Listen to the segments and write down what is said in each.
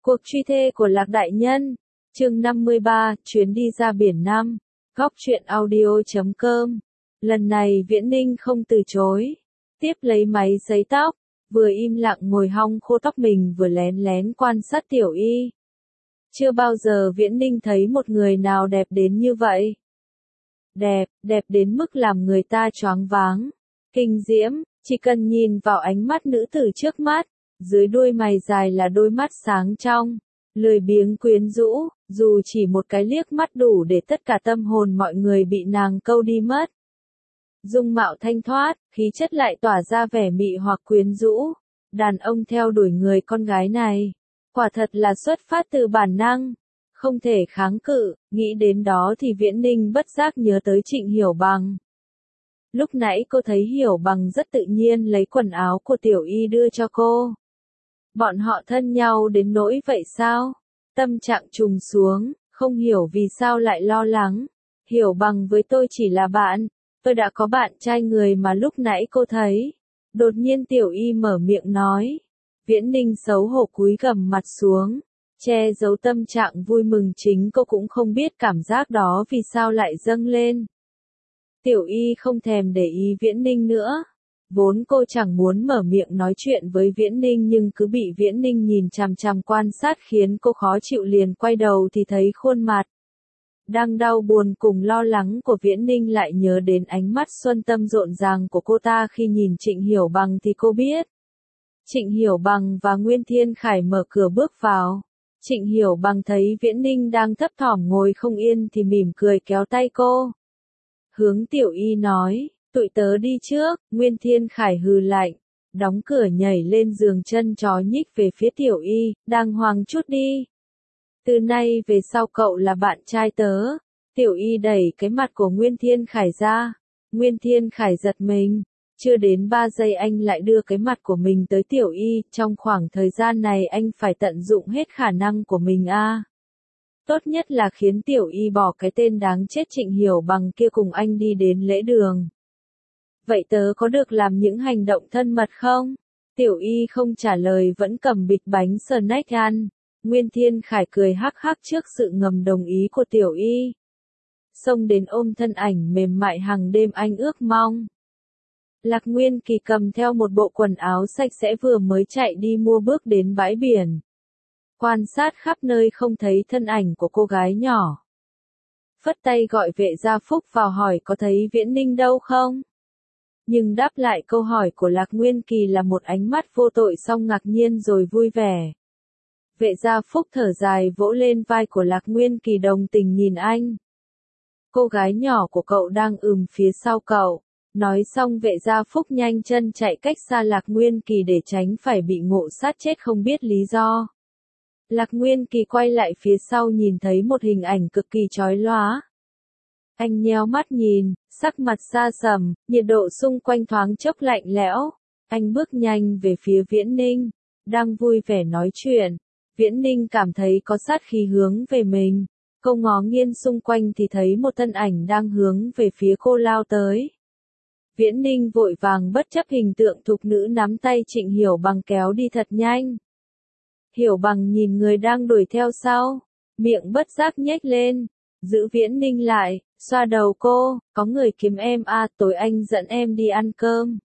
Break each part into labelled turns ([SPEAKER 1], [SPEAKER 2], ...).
[SPEAKER 1] Cuộc truy thê của Lạc Đại Nhân, chương 53, chuyến đi ra biển Nam, góc truyện audio.com. Lần này Viễn Ninh không từ chối, tiếp lấy máy sấy tóc, vừa im lặng ngồi hong khô tóc mình vừa lén lén quan sát Tiểu Y. Chưa bao giờ Viễn Ninh thấy một người nào đẹp đến như vậy. Đẹp đến mức làm người ta choáng váng, kinh diễm, chỉ cần nhìn vào ánh mắt nữ tử trước mắt, dưới đuôi mày dài là đôi mắt sáng trong, lười biếng quyến rũ, dù chỉ một cái liếc mắt đủ để tất cả tâm hồn mọi người bị nàng câu đi mất. Dung mạo thanh thoát, khí chất lại tỏa ra vẻ mị hoặc quyến rũ, đàn ông theo đuổi người con gái này, quả thật là xuất phát từ bản năng, không thể kháng cự. Nghĩ đến đó thì Viễn Ninh bất giác nhớ tới Trịnh Hiểu Bằng. Lúc nãy cô thấy Hiểu Bằng rất tự nhiên lấy quần áo của Tiểu Y đưa cho cô. Bọn họ thân nhau đến nỗi vậy sao? Tâm trạng trùng xuống, không hiểu vì sao lại lo lắng. Hiểu Bằng với tôi chỉ là bạn, tôi đã có bạn trai người mà lúc nãy cô thấy. Đột nhiên Tiểu Y mở miệng nói. Viễn Ninh xấu hổ cúi gằm mặt xuống, che giấu tâm trạng vui mừng, chính cô cũng không biết cảm giác đó vì sao lại dâng lên. Tiểu Y không thèm để ý Viễn Ninh nữa. Vốn cô chẳng muốn mở miệng nói chuyện với Viễn Ninh nhưng cứ bị Viễn Ninh nhìn chằm chằm quan sát khiến cô khó chịu, liền quay đầu thì thấy khuôn mặt đang đau buồn cùng lo lắng của Viễn Ninh, lại nhớ đến ánh mắt xuân tâm rộn ràng của cô ta khi nhìn Trịnh Hiểu Bằng thì cô biết. Trịnh Hiểu Bằng và Nguyên Thiên Khải mở cửa bước vào. Trịnh Hiểu Bằng thấy Viễn Ninh đang thấp thỏm ngồi không yên thì mỉm cười kéo tay cô. Hướng Tiểu Y nói, tụi tớ đi trước. Nguyên Thiên Khải hừ lạnh, đóng cửa nhảy lên giường, chân chó nhích về phía Tiểu Y, đàng hoàng chút đi. Từ nay về sau cậu là bạn trai tớ. Tiểu Y đẩy cái mặt của Nguyên Thiên Khải ra. Nguyên Thiên Khải giật mình. Chưa đến 3 giây anh lại đưa cái mặt của mình tới Tiểu Y, trong khoảng thời gian này anh phải tận dụng hết khả năng của mình a. Tốt nhất là khiến Tiểu Y bỏ cái tên đáng chết Trịnh Hiểu Bằng kia cùng anh đi đến lễ đường. Vậy tớ có được làm những hành động thân mật không? Tiểu Y không trả lời, vẫn cầm bịch bánh snack ăn. Nguyên Thiên Khải cười hắc hắc trước sự ngầm đồng ý của Tiểu Y. Xông đến ôm thân ảnh mềm mại hàng đêm anh ước mong. Lạc Nguyên Kỳ cầm theo một bộ quần áo sạch sẽ vừa mới chạy đi mua, bước đến bãi biển. Quan sát khắp nơi không thấy thân ảnh của cô gái nhỏ. Phất tay gọi vệ gia Phúc vào hỏi có thấy Viễn Ninh đâu không? Nhưng đáp lại câu hỏi của Lạc Nguyên Kỳ là một ánh mắt vô tội song ngạc nhiên rồi vui vẻ. Vệ gia Phúc thở dài vỗ lên vai của Lạc Nguyên Kỳ, đồng tình nhìn anh. Cô gái nhỏ của cậu đang phía sau cậu. Nói xong vệ gia Phúc nhanh chân chạy cách xa Lạc Nguyên Kỳ để tránh phải bị ngộ sát chết không biết lý do. Lạc Nguyên Kỳ quay lại phía sau nhìn thấy một hình ảnh cực kỳ chói lóa. Anh nheo mắt nhìn, sắc mặt xa sầm, nhiệt độ xung quanh thoáng chốc lạnh lẽo. Anh bước nhanh về phía Viễn Ninh, đang vui vẻ nói chuyện. Viễn Ninh cảm thấy có sát khí hướng về mình. Cô ngó nghiêng xung quanh thì thấy một thân ảnh đang hướng về phía cô lao tới. Viễn Ninh vội vàng bất chấp hình tượng thục nữ nắm tay Trịnh Hiểu Bằng kéo đi thật nhanh. Hiểu Bằng nhìn người đang đuổi theo sau, miệng bất giác nhếch lên, giữ Viễn Ninh lại, xoa đầu cô, có người kiếm em à, tối anh dẫn em đi ăn cơm.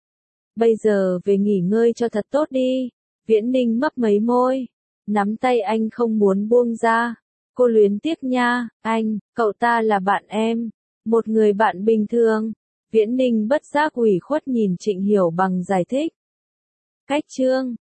[SPEAKER 1] Bây giờ về nghỉ ngơi cho thật tốt đi. Viễn Ninh mấp mấy môi, nắm tay anh không muốn buông ra. Cô luyến tiếc nha, anh, cậu ta là bạn em, một người bạn bình thường. Viễn Ninh bất giác ủy khuất nhìn Trịnh Hiểu Bằng giải thích. Cách chương